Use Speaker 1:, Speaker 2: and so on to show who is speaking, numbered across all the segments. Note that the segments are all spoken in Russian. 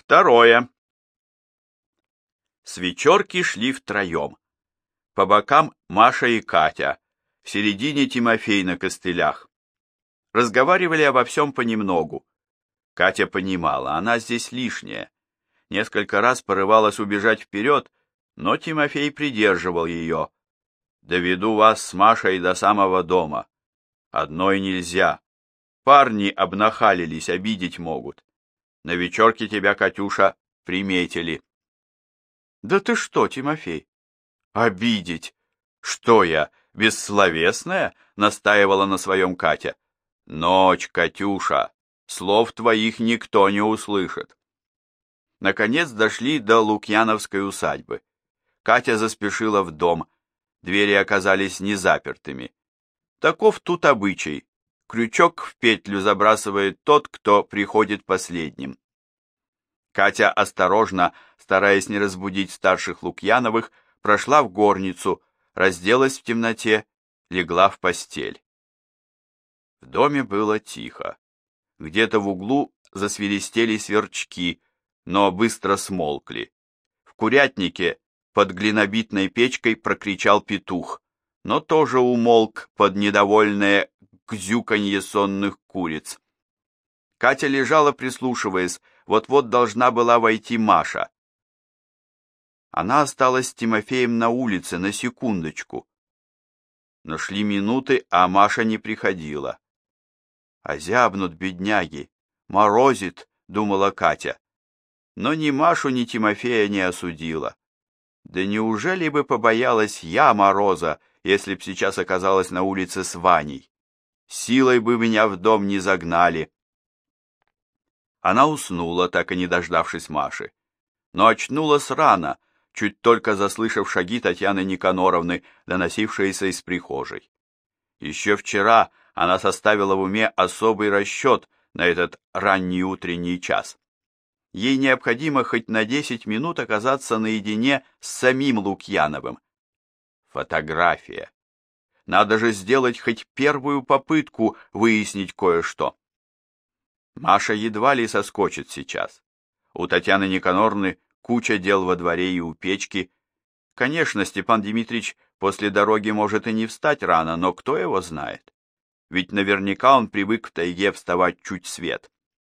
Speaker 1: Второе. С вечерки шли втроем. По бокам Маша и Катя, в середине Тимофей на костылях. Разговаривали обо всем понемногу. Катя понимала, она здесь лишняя. Несколько раз порывалась убежать вперед, но Тимофей придерживал ее. «Доведу вас с Машей до самого дома. Одной нельзя. Парни обнахалились, обидеть могут. На вечерке тебя, Катюша, приметили». «Да ты что, Тимофей? Обидеть? Что я, бессловесная?» — настаивала на своем Катя. «Ночь, Катюша, слов твоих никто не услышит». Наконец дошли до Лукьяновской усадьбы. Катя заспешила в дом. Двери оказались незапертыми. Таков тут обычай. Крючок в петлю забрасывает тот, кто приходит последним. Катя осторожно, стараясь не разбудить старших Лукьяновых, прошла в горницу, разделась в темноте, легла в постель. В доме было тихо. Где-то в углу засвиристели сверчки, но быстро смолкли. В курятнике под глинобитной печкой прокричал петух, но тоже умолк под недовольное гзюканье сонных куриц. Катя лежала, прислушиваясь, вот-вот должна была войти Маша. Она осталась с Тимофеем на улице на секундочку. Но шли минуты, а Маша не приходила. «Озябнут бедняги, морозит», — думала Катя. Но ни Машу, ни Тимофея не осудила. Да неужели бы побоялась я мороза, если б сейчас оказалась на улице с Ваней? Силой бы меня в дом не загнали. Она уснула, так и не дождавшись Маши. Но очнулась рано, чуть только заслышав шаги Татьяны Никаноровны, доносившиеся из прихожей. Еще вчера она составила в уме особый расчет на этот ранний утренний час. Ей необходимо хоть на 10 минут оказаться наедине с самим Лукьяновым. Фотография. Надо же сделать хоть первую попытку выяснить кое-что. Маша едва ли соскочит сейчас. У Татьяны Никаноровны куча дел во дворе и у печки. Конечно, Степан Дмитрич после дороги может и не встать рано, но кто его знает? Ведь наверняка он привык в тайге вставать чуть свет.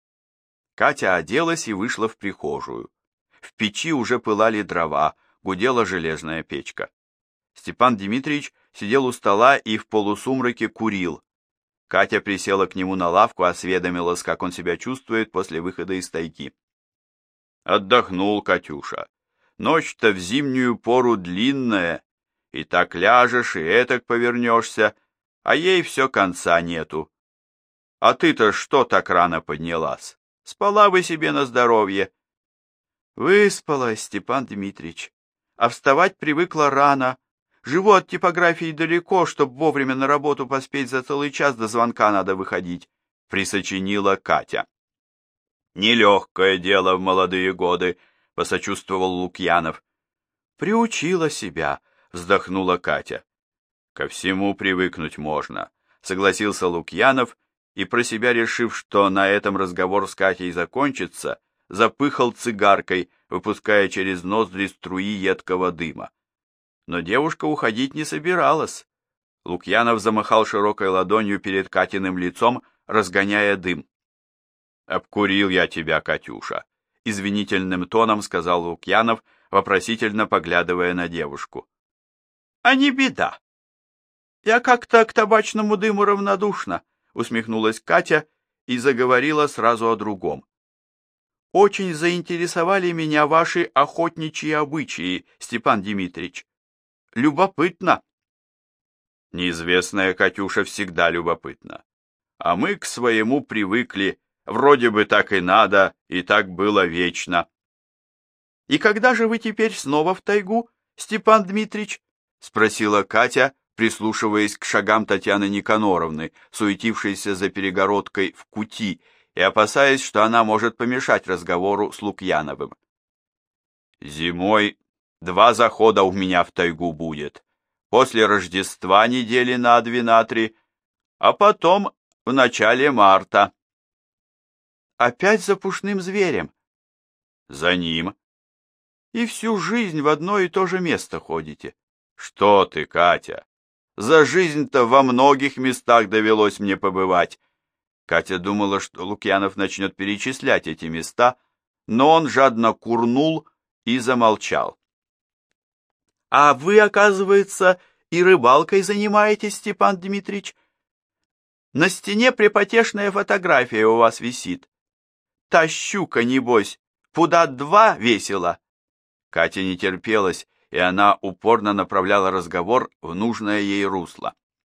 Speaker 1: Катя оделась и вышла в прихожую. В печи уже пылали дрова, гудела железная печка. Степан Дмитрич сидел у стола и в полусумраке курил. Катя присела к нему на лавку, осведомилась, как он себя чувствует после выхода из тайги. «Отдохнул, Катюша. Ночь-то в зимнюю пору длинная, и так ляжешь, и этак повернешься, а ей все конца нету. А ты-то что так рано поднялась? Спала вы себе на здоровье». «Выспалась, Степан Дмитрич, а вставать привыкла рано. Живу от типографии далеко, чтобы вовремя на работу поспеть, за целый час до звонка надо выходить», — присочинила Катя. «Нелегкое дело в молодые годы», — посочувствовал Лукьянов. «Приучила себя», — вздохнула Катя. «Ко всему привыкнуть можно», — согласился Лукьянов, и, про себя решив, что на этом разговор с Катей закончится, запыхал цигаркой, выпуская через ноздри струи едкого дыма. Но девушка уходить не собиралась. Лукьянов замахал широкой ладонью перед Катиным лицом, разгоняя дым. «Обкурил я тебя, Катюша», — извинительным тоном сказал Лукьянов, вопросительно поглядывая на девушку. «А не беда. Я как-то к табачному дыму равнодушна», — усмехнулась Катя и заговорила сразу о другом. «Очень заинтересовали меня ваши охотничьи обычаи, Степан Дмитрич. Любопытно». «Неизвестная, Катюша, всегда любопытна. А мы к своему привыкли, вроде бы так и надо, и так было вечно». «И когда же вы теперь снова в тайгу, Степан Дмитрич?» — спросила Катя, прислушиваясь к шагам Татьяны Никаноровны, суетившейся за перегородкой в кути, и опасаясь, что она может помешать разговору с Лукьяновым. «Зимой 2 захода у меня в тайгу будет, после Рождества недели на 2-3, а потом в начале марта». «Опять за пушным зверем?» За ним.
Speaker 2: И всю жизнь в одно и то же место ходите.
Speaker 1: Что ты, Катя? За жизнь-то во многих местах довелось мне побывать. Катя думала, что Лукьянов начнет перечислять эти места, но он жадно курнул и замолчал.
Speaker 2: А вы, оказывается, и рыбалкой занимаетесь, Степан Дмитрич? На стене препотешная фотография у вас висит. Та щука, небось, пуда 2 весила.
Speaker 1: Катя не терпелась, и она упорно направляла разговор в нужное ей русло.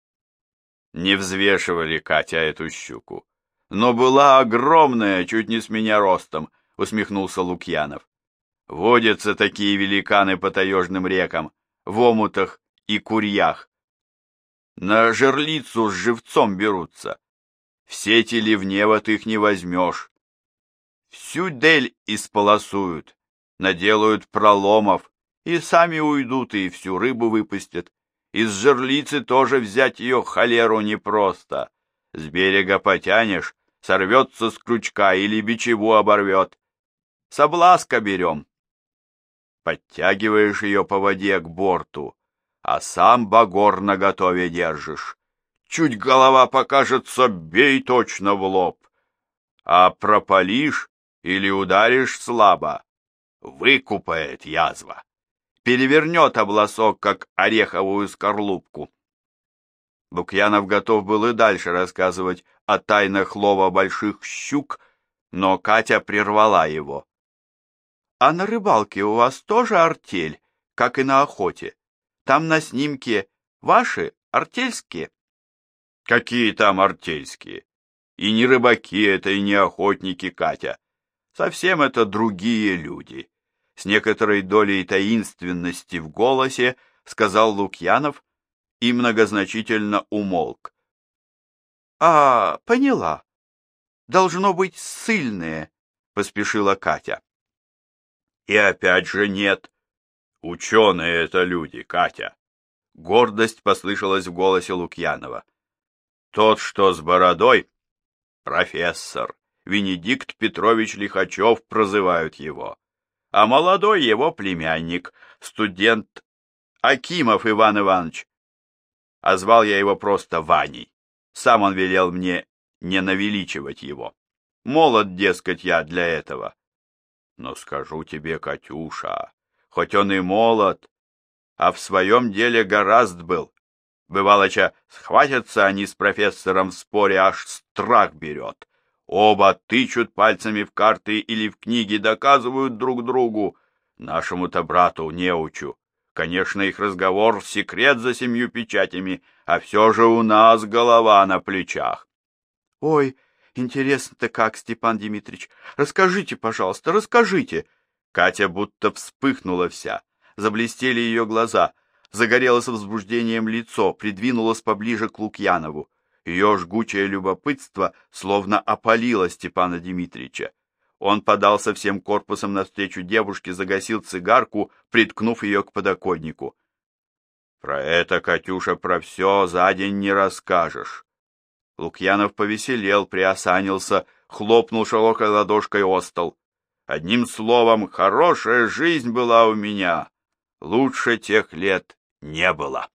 Speaker 1: Не взвешивали, Катя, эту щуку. Но была огромная, чуть не с меня ростом, усмехнулся Лукьянов. Водятся такие великаны по таежным рекам, в омутах и курьях. На жерлицу с живцом берутся. В сети ливневат их не возьмешь. Всю дель исполосуют, наделают проломов, и сами уйдут, и всю рыбу выпустят. Из жерлицы тоже взять ее холеру непросто. С берега потянешь, сорвется с крючка или бичеву оборвет. Собласка берем. Подтягиваешь ее по воде к борту, а сам багор наготове держишь. Чуть голова покажется, бей точно в лоб. А пропалишь или ударишь слабо, выкупает язва. Перевернет обласок, как ореховую скорлупку. Лукьянов готов был и дальше рассказывать о тайнах лова больших щук, но Катя прервала его.
Speaker 2: А на рыбалке у вас тоже артель, как и на охоте? Там на снимке ваши артельские?
Speaker 1: Какие там артельские? И не рыбаки это, и не охотники, Катя. Совсем это другие люди. С некоторой долей таинственности в голосе сказал Лукьянов и многозначительно умолк.
Speaker 2: Поняла. Должно быть ссыльные, поспешила Катя.
Speaker 1: И опять же нет. Ученые это люди, Катя. Гордость послышалась в голосе Лукьянова. Тот, что с бородой, профессор, Венедикт Петрович Лихачев прозывают его. А молодой его племянник, студент Акимов Иван Иванович. А звал я его просто Ваней. Сам он велел мне не навеличивать его. Молод, дескать, я для этого. Но скажу тебе, Катюша, хоть он и молод, а в своем деле горазд был. Бывалоча, схватятся они с профессором в споре, аж страх берет. Оба тычут пальцами в карты или в книги, доказывают друг другу. Нашему-то брату неучу. Конечно, их разговор — секрет за 7 печатями, а все же у нас голова на плечах.
Speaker 2: Ой, интересно-то как, Степан Дмитрич? Расскажите, пожалуйста, расскажите.
Speaker 1: Катя будто вспыхнула вся. Заблестели ее глаза. Загорелось возбуждением лицо, придвинулось поближе к Лукьянову. Ее жгучее любопытство словно опалило Степана Дмитрича. Он подался всем корпусом навстречу девушке, загасил цигарку, приткнув ее к подоконнику. «Про это, Катюша, про все за день не расскажешь». Лукьянов повеселел, приосанился, хлопнул широкой ладошкой о стол. «Одним словом, хорошая жизнь была у меня. Лучше тех лет не было».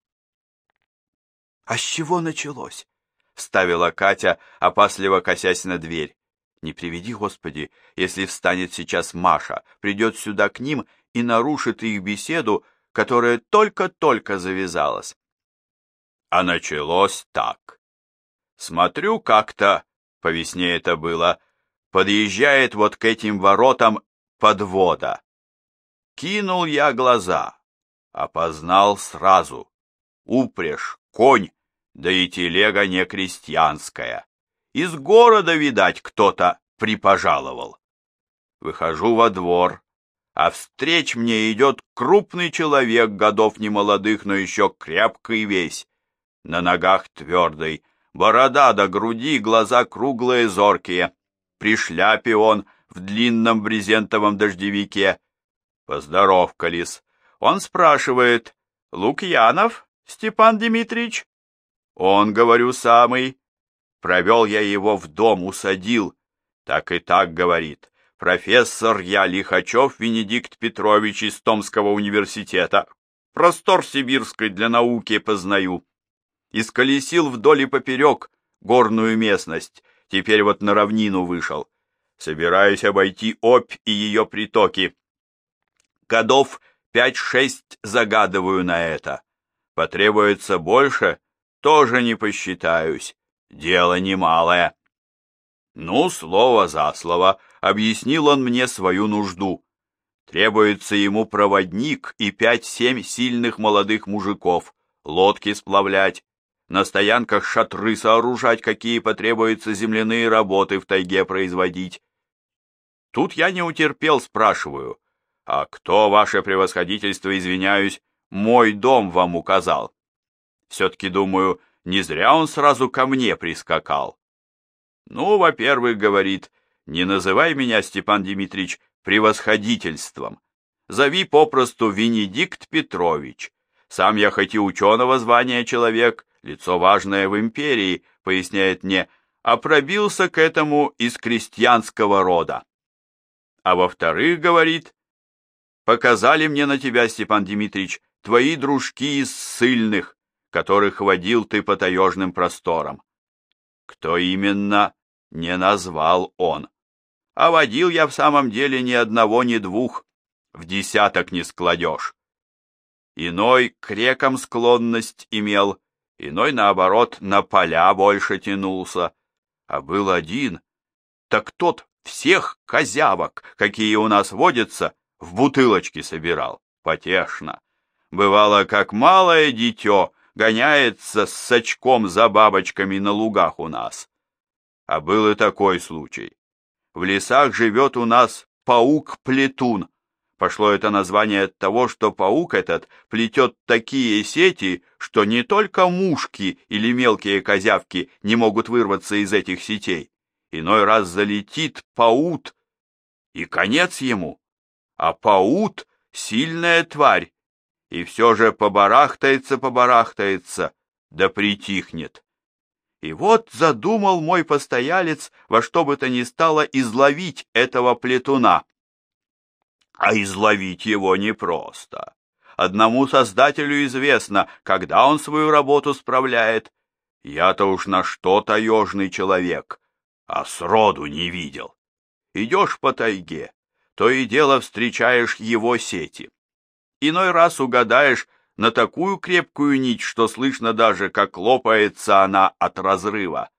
Speaker 2: «А с чего началось?» —
Speaker 1: вставила Катя, опасливо косясь на дверь. «Не приведи, Господи, если встанет сейчас Маша, придет сюда к ним и нарушит их беседу, которая только-только завязалась». А началось так. Смотрю как-то, по весне это было, подъезжает вот к этим воротам подвода. Кинул я глаза, опознал сразу. Упряжь, конь, да и телега не крестьянская. Из города, видать, кто-то припожаловал. Выхожу во двор, а встреч мне идет крупный человек, годов немолодых, но еще крепкий весь. На ногах твердый, борода до груди, глаза круглые, зоркие. При шляпе он в длинном брезентовом дождевике. Поздоровкались. Он спрашивает: «Лукьянов, Степан Дмитрич?» Он, говорю, самый. Провел я его в дом, усадил. Так и так, говорит. Профессор я Лихачев Венедикт Петрович из Томского университета. Простор сибирской для науки познаю. Исколесил вдоль и поперек горную местность, теперь вот на равнину вышел. Собираюсь обойти Обь и ее притоки. Годов 5-6 загадываю на это. Потребуется больше, тоже не посчитаюсь. Дело немалое. Ну, слово за слово, объяснил он мне свою нужду. Требуется ему проводник и 5-7 сильных молодых мужиков, лодки сплавлять, на стоянках шатры сооружать, какие потребуются земляные работы в тайге производить. Тут я не утерпел, спрашиваю, а кто, ваше превосходительство, извиняюсь, мой дом вам указал? Все-таки, думаю, не зря он сразу ко мне прискакал. Ну, во-первых, говорит, не называй меня, Степан Дмитрич, превосходительством. Зови попросту Венедикт Петрович. Сам я хоть и ученого звания человек, лицо важное в империи, поясняет мне, а пробился к этому из крестьянского рода. А во-вторых, говорит, показали мне на тебя, Степан Дмитрич, твои дружки из ссыльных, которых водил ты по таежным просторам. Кто именно, не назвал он. А водил я в самом деле ни одного, ни двух, в десяток не складешь. Иной к рекам склонность имел, иной, наоборот, на поля больше тянулся. А был один, так тот всех козявок, какие у нас водятся, в бутылочки собирал, потешно. Бывало, как малое дитё гоняется с сачком за бабочками на лугах у нас. А был и такой случай. В лесах живет у нас паук-плетун. Пошло это название от того, что паук этот плетет такие сети, что не только мушки или мелкие козявки не могут вырваться из этих сетей. Иной раз залетит паут, и конец ему. А паут — сильная тварь, и все же побарахтается, да притихнет. И вот задумал мой постоялец во что бы то ни стало изловить этого плетуна. А изловить его непросто. Одному создателю известно, когда он свою работу справляет. Я-то уж на что таежный человек, а сроду не видел. Идешь по тайге, то и дело встречаешь его сети. Иной раз угадаешь на такую крепкую нить, что слышно даже, как лопается она от разрыва.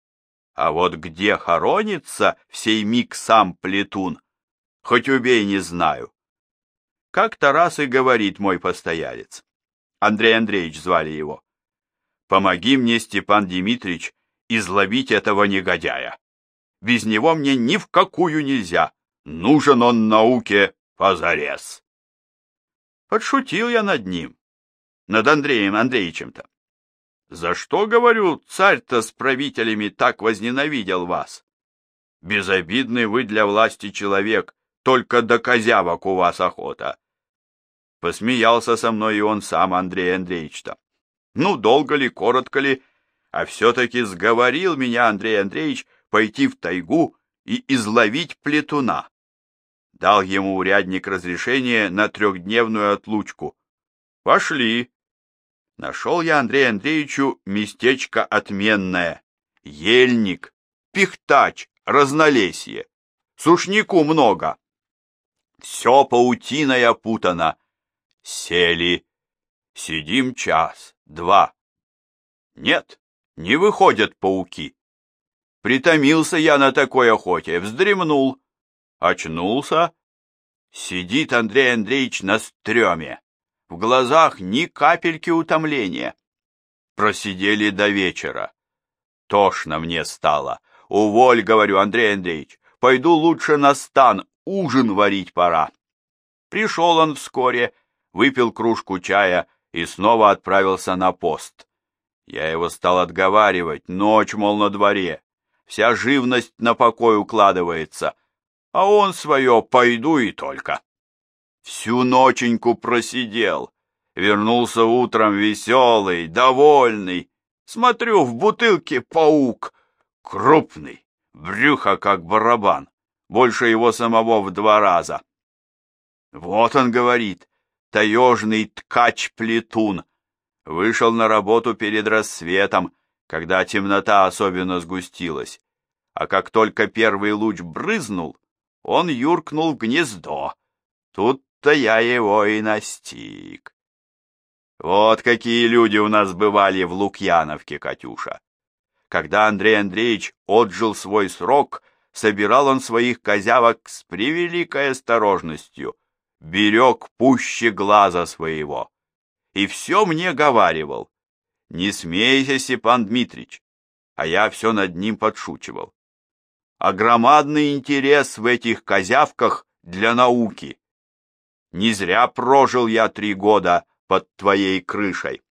Speaker 1: А вот где хоронится в сей миг сам плетун, хоть убей, не знаю. Как-то раз и говорит мой постоялец, Андрей Андреевич звали его, помоги мне, Степан Дмитрич, изловить этого негодяя. Без него мне ни в какую нельзя, нужен он науке позарез. Подшутил я над ним, над Андреем Андреевичем-то. За что, говорю, царь-то с правителями так возненавидел вас? Безобидный вы для власти человек, только до козявок у вас охота. Посмеялся со мной и он сам, Андрей Андреевич-то. Ну, долго ли, коротко ли, а все-таки сговорил меня Андрей Андреевич пойти в тайгу и изловить плетуна. Дал ему урядник разрешение на 3-дневную отлучку. Пошли. Нашел я Андрею Андреевичу местечко отменное. Ельник, пихтач, разнолесье. Сушнику много. Все паутиной опутано. Сели. Сидим час, два. Нет, не выходят пауки. Притомился я на такой охоте, вздремнул. Очнулся. Сидит Андрей Андреевич на стреме. В глазах ни капельки утомления. Просидели до вечера. Тошно мне стало. Уволь, говорю, Андрей Андреевич, пойду лучше на стан, ужин варить пора. Пришел он вскоре, выпил кружку чая и снова отправился на пост. Я его стал отговаривать, ночь, мол, на дворе. Вся живность на покой укладывается, а он свое «пойду» и только. Всю ноченьку просидел, вернулся утром веселый, довольный. Смотрю, в бутылке паук, крупный, брюхо как барабан, больше его самого в 2 раза. Вот он говорит, таежный ткач-плетун. Вышел на работу перед рассветом, когда темнота особенно сгустилась. А как только первый луч брызнул, он юркнул в гнездо. Тут-то я его и настиг. Вот какие люди у нас бывали в Лукьяновке, Катюша. Когда Андрей Андреевич отжил свой срок, собирал он своих козявок с превеликой осторожностью, берег пуще глаза своего. И все мне говаривал: «Не смейся, Степан Дмитрич», а я все над ним подшучивал. А громадный интерес в этих козявках для науки. Не зря прожил я 3 года под твоей крышей.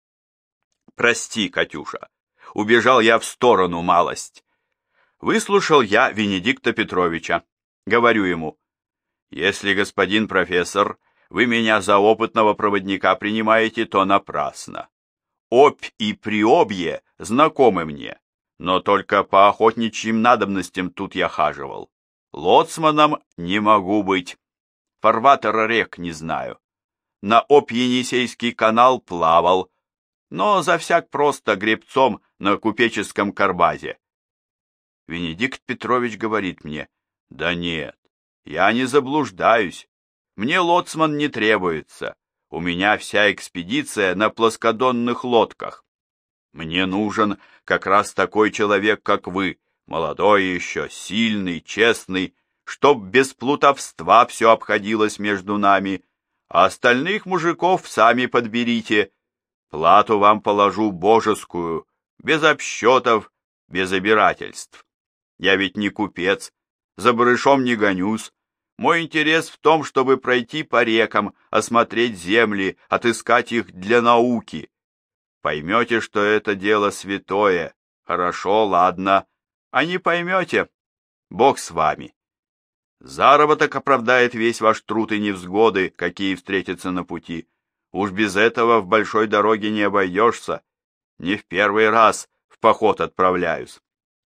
Speaker 1: Прости, Катюша, убежал я в сторону малость. Выслушал я Венедикта Петровича. Говорю ему: если, господин профессор, вы меня за опытного проводника принимаете, то напрасно. Обь и приобье знакомы мне, но только по охотничьим надобностям тут я хаживал. Лоцманом не могу быть. Фарватера рек не знаю. На Обь-Енисейский канал плавал, но за всяк просто гребцом на купеческом карбазе. Венедикт Петрович говорит мне: да нет, я не заблуждаюсь. Мне лоцман не требуется. У меня вся экспедиция на плоскодонных лодках. Мне нужен как раз такой человек, как вы, молодой еще, сильный, честный, чтоб без плутовства все обходилось между нами, а остальных мужиков сами подберите. Плату вам положу божескую, без обсчетов, без обирательств. Я ведь не купец, за барышом не гонюсь. Мой интерес в том, чтобы пройти по рекам, осмотреть земли, отыскать их для науки. Поймете, что это дело святое, хорошо, ладно, а не поймете, Бог с вами. Заработок оправдает весь ваш труд и невзгоды, какие встретятся на пути. Уж без этого в большой дороге не обойдешься. Не в первый раз в поход отправляюсь.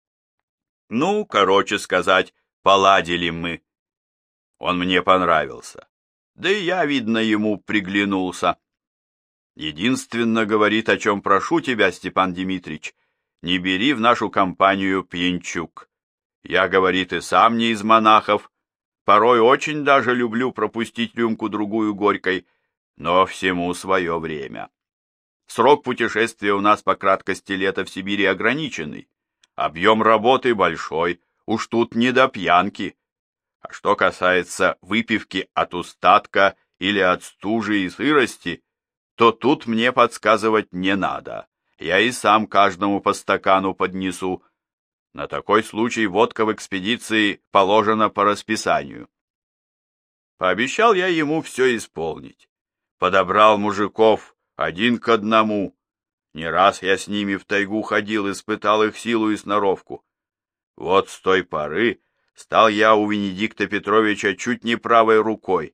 Speaker 1: Ну, короче сказать, поладили мы. Он мне понравился. Да и я, видно, ему приглянулся. Единственно, говорит, о чем прошу тебя, Степан Дмитрич, не бери в нашу компанию пьянчук. Я, говорит, и сам не из монахов. Порой очень даже люблю пропустить рюмку-другую горькой, но всему свое время. Срок путешествия у нас по краткости лета в Сибири ограниченный. Объем работы большой, уж тут не до пьянки. А что касается выпивки от устатка или от стужи и сырости, то тут мне подсказывать не надо. Я и сам каждому по стакану поднесу. На такой случай водка в экспедиции положена по расписанию. Пообещал я ему все исполнить. Подобрал мужиков 1 к 1. Не раз я с ними в тайгу ходил, испытал их силу и сноровку. Вот с той поры стал я у Венедикта Петровича чуть не правой рукой.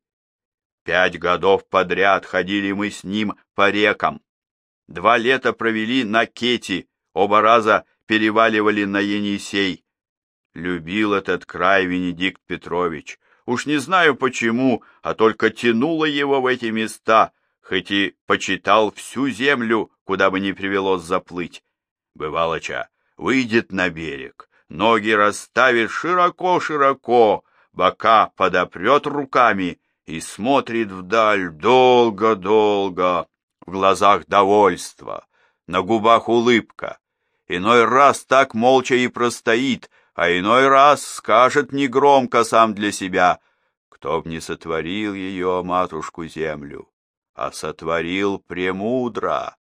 Speaker 1: 5 годов подряд ходили мы с ним по рекам. 2 лета провели на Кети, оба раза переваливали на Енисей. Любил этот край Венедикт Петрович. Уж не знаю почему, а только тянуло его в эти места, хоть и почитал всю землю, куда бы ни привелось заплыть. Бывалоча, выйдет на берег, ноги расставит широко-широко, бока подопрет руками и смотрит вдаль долго-долго, в глазах довольство, на губах улыбка. Иной раз так молча и простоит, а иной раз скажет негромко сам для себя: кто б не сотворил ее, матушку землю, а сотворил премудро.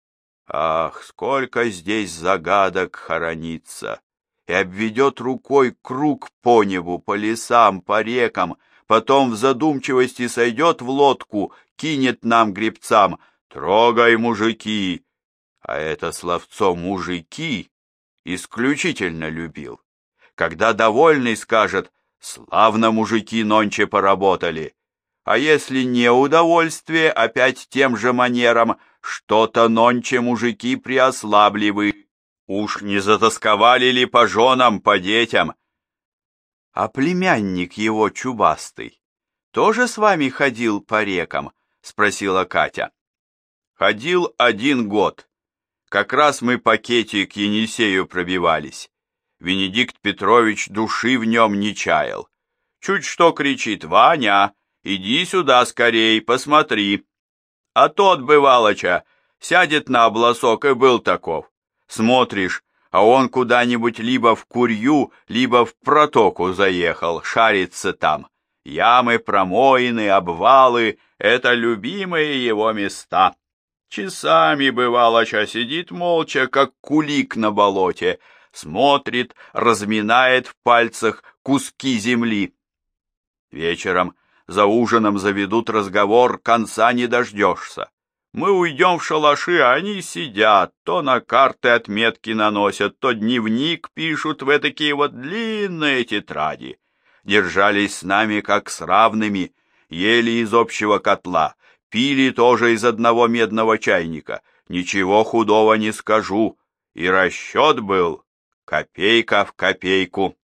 Speaker 1: Ах, сколько здесь загадок хоронится! И обведет рукой круг по небу, по лесам, по рекам, потом в задумчивости сойдет в лодку, кинет нам, гребцам: трогай, мужики! А это словцо «мужики» исключительно любил. Когда довольный скажет: славно мужики нонче поработали. А если не удовольствие, опять тем же манером: что-то нонче мужики приослабливы. Уж не затасковали ли по женам, по детям?
Speaker 2: А племянник его чубастый тоже с вами ходил по рекам? Спросила Катя.
Speaker 1: Ходил 1 год. Как раз мы по Кете к Енисею пробивались. Венедикт Петрович души в нем не чаял. Чуть что кричит: «Ваня, иди сюда скорей, посмотри». А тот, бывалоча, сядет на обласок, и был таков. Смотришь, а он куда-нибудь либо в Курью, либо в протоку заехал, шарится там. Ямы, промоины, обвалы — это любимые его места. Часами, бывалоча, сидит молча, как кулик на болоте, смотрит, разминает в пальцах куски земли. Вечером за ужином заведут разговор, конца не дождешься. Мы уйдем в шалаши, а они сидят, то на карты отметки наносят, то дневник пишут в такие вот длинные тетради. Держались с нами как с равными, ели из общего котла, пили тоже из одного медного чайника. Ничего худого не скажу, и расчет был копейка в копейку.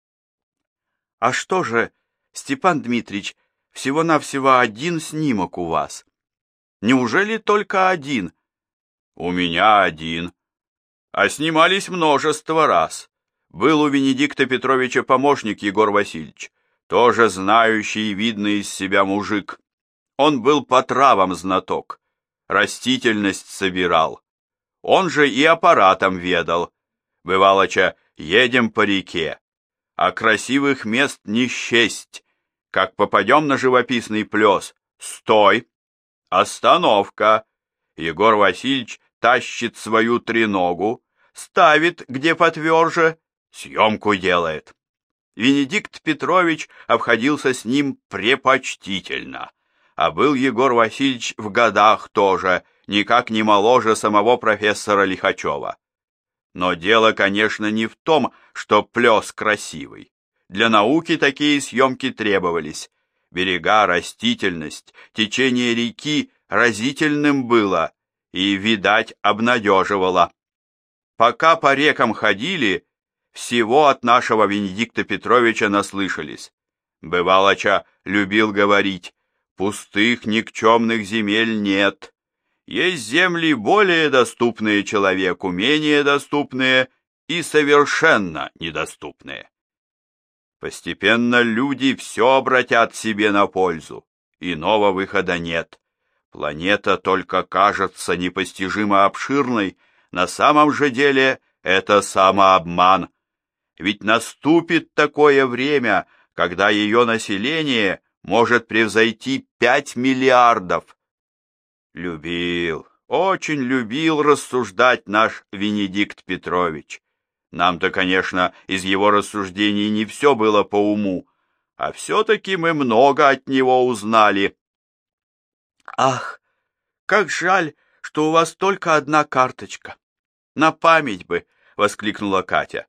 Speaker 2: А что же, Степан Дмитрич, всего-навсего 1 снимок у вас? Неужели только 1?
Speaker 1: У меня 1. А снимались множество раз. Был у Венедикта Петровича помощник Егор Васильевич, тоже знающий и видный из себя мужик. Он был по травам знаток, растительность собирал. Он же и аппаратом ведал. Бывалоча, едем по реке, а красивых мест не счесть. Как попадем на живописный плес, стой! Остановка! Егор Васильевич тащит свою треногу, ставит где потверже, съемку делает. Венедикт Петрович обходился с ним препочтительно, а был Егор Васильевич в годах тоже, никак не моложе самого профессора Лихачева. Но дело, конечно, не в том, что плес красивый. Для науки такие съемки требовались. Берега, растительность, течение реки разительным было и, видать, обнадеживало. Пока по рекам ходили, всего от нашего Венедикта Петровича наслышались. Бывалоча любил говорить: пустых никчемных земель нет. Есть земли более доступные человеку, менее доступные и совершенно недоступные. Постепенно люди все обратят себе на пользу, иного выхода нет. Планета только кажется непостижимо обширной, на самом же деле это самообман. Ведь наступит такое время, когда ее население может превзойти 5 миллиардов. Любил, очень любил рассуждать наш Венедикт Петрович. Нам-то, конечно, из его рассуждений не все было по уму, а все-таки мы много от него узнали.
Speaker 2: Ах, как жаль, что у вас только 1 карточка. На память бы, воскликнула Катя.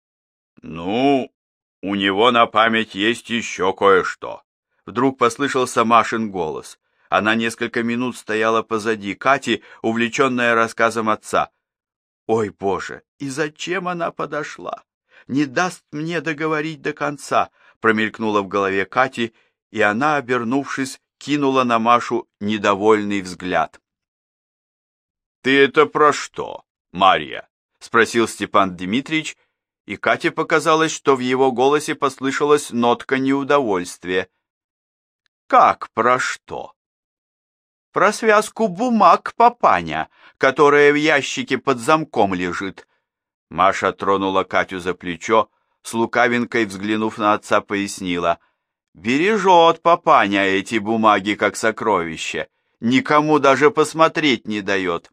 Speaker 1: Ну, у него на память есть еще кое-что.
Speaker 2: Вдруг послышался Машин голос. Она несколько минут стояла позади Кати, увлеченная рассказом отца. Ой, Боже, и зачем она подошла? Не даст мне договорить до конца, промелькнуло в голове Кати, и она, обернувшись, кинула на Машу недовольный взгляд.
Speaker 1: «Ты это про что, Марья?»
Speaker 2: — спросил Степан Дмитрич, и Кате показалось, что в его голосе послышалась нотка неудовольствия. «Как про что?» «Про связку бумаг, папаня, которая в ящике под замком лежит». Маша тронула Катю за плечо, с лукавинкой взглянув на отца, пояснила: «Бережет папаня эти бумаги как сокровище, никому даже посмотреть не дает».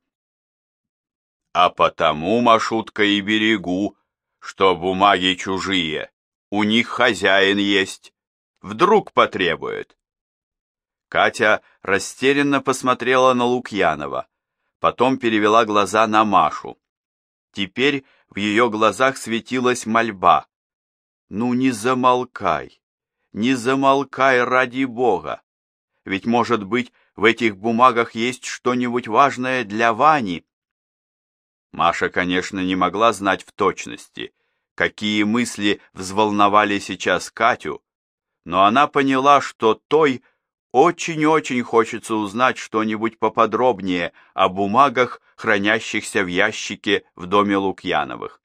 Speaker 1: «А потому, Машутка, и берегу, что бумаги чужие, у них хозяин есть, вдруг потребует».
Speaker 2: Катя растерянно посмотрела на Лукьянова, потом перевела глаза на Машу. Теперь в ее глазах светилась мольба. «Ну не замолкай, не замолкай ради Бога, ведь, может быть, в этих бумагах есть что-нибудь важное для Вани». Маша, конечно, не могла знать в точности,
Speaker 1: какие мысли взволновали сейчас Катю, но она поняла, что той очень-очень хочется узнать что-нибудь поподробнее о бумагах, хранящихся в ящике в доме Лукьяновых.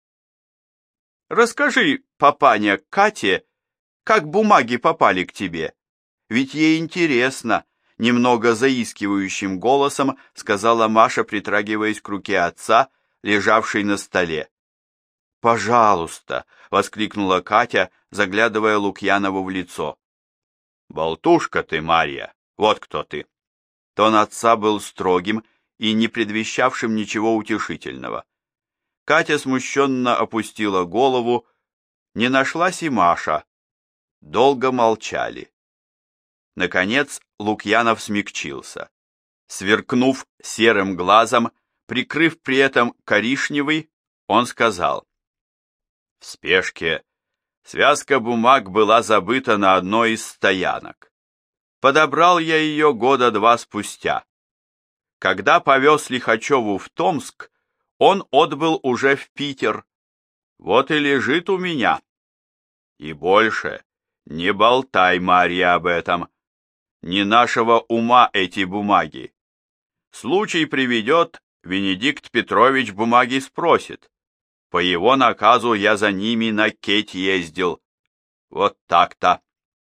Speaker 1: «Расскажи, папаня, Кате, как бумаги попали к тебе? Ведь ей интересно», — немного заискивающим голосом сказала Маша, притрагиваясь к руке отца, лежавшей на столе. «Пожалуйста!» — воскликнула Катя, заглядывая Лукьянову в лицо. «Болтушка ты, Марья, вот кто ты!» Тон отца был строгим и не предвещавшим ничего утешительного. Катя смущенно опустила голову, не нашлась и Маша. Долго молчали. Наконец Лукьянов смягчился. Сверкнув серым глазом, прикрыв при этом коричневый, он сказал: «В спешке связка бумаг была забыта на одной из стоянок. Подобрал я ее 2 года спустя. Когда повез Лихачеву в Томск, он отбыл уже в Питер. Вот и лежит у меня. И больше не болтай, Марья, об этом. Не нашего ума эти бумаги. Случай приведет, Венедикт Петрович бумаги спросит. По его наказу я за ними на кеть ездил. Вот так-то».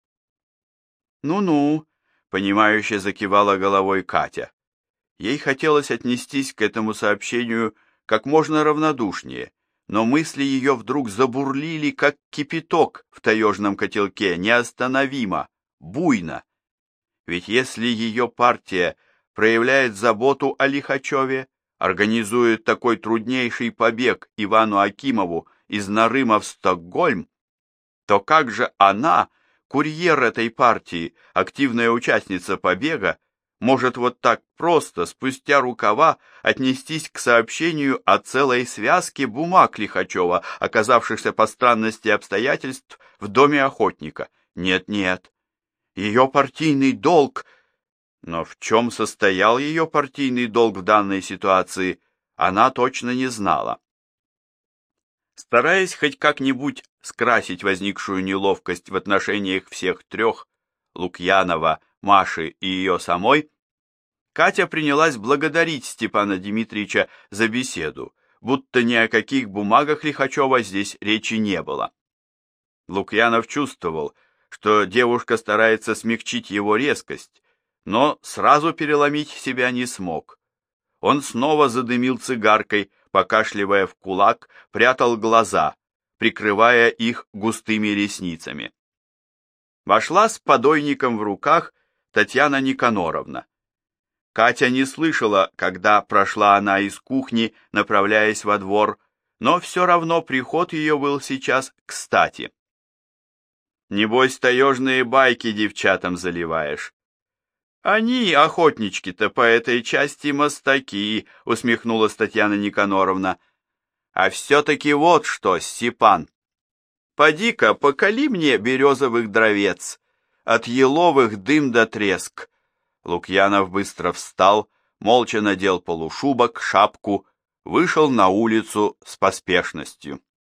Speaker 1: «Ну-ну», — понимающе закивала головой Катя. Ей хотелось отнестись к этому сообщению как можно равнодушнее, но мысли ее вдруг забурлили, как кипяток в таежном котелке, неостановимо, буйно. Ведь если ее партия проявляет заботу о Лихачеве, организует такой труднейший побег Ивану Акимову из Нарыма в Стокгольм, то как же она, курьер этой партии, активная участница побега, может вот так просто, спустя рукава, отнестись к сообщению о целой связке бумаг Лихачева, оказавшихся по странности обстоятельств в доме охотника? Нет-нет, ее партийный долг... Но в чем состоял ее партийный долг в данной ситуации, она точно не знала. Стараясь хоть как-нибудь скрасить возникшую неловкость в отношениях всех трех, Лукьянова, Маши и ее самой, Катя принялась благодарить Степана Дмитриевича за беседу, будто ни о каких бумагах Лихачева здесь речи не было. Лукьянов чувствовал, что девушка старается смягчить его резкость, но сразу переломить себя не смог. Он снова задымил цигаркой, покашливая в кулак, прятал глаза, прикрывая их густыми ресницами. Вошла с подойником в руках Татьяна Никаноровна. Катя не слышала, когда прошла она из кухни, направляясь во двор, но все равно приход ее был сейчас кстати. «Небось, таежные байки девчатам заливаешь». «Они, охотнички-то, по этой части мастаки», — усмехнулась Татьяна Никаноровна. «А все-таки вот что, Степан, поди-ка поколи мне березовых дровец, от еловых дым да треск». Лукьянов быстро встал, молча надел полушубок, шапку, вышел на улицу с поспешностью.